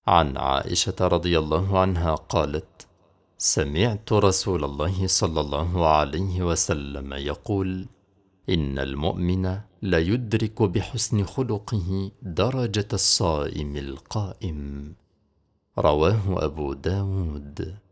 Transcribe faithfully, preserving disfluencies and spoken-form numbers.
عن عائشة رضي الله عنها قالت: سمعت رسول الله صلى الله عليه وسلم يقول: إن المؤمن ليدرك بحسن خلقه درجة الصائم القائم. رواه أبو داود.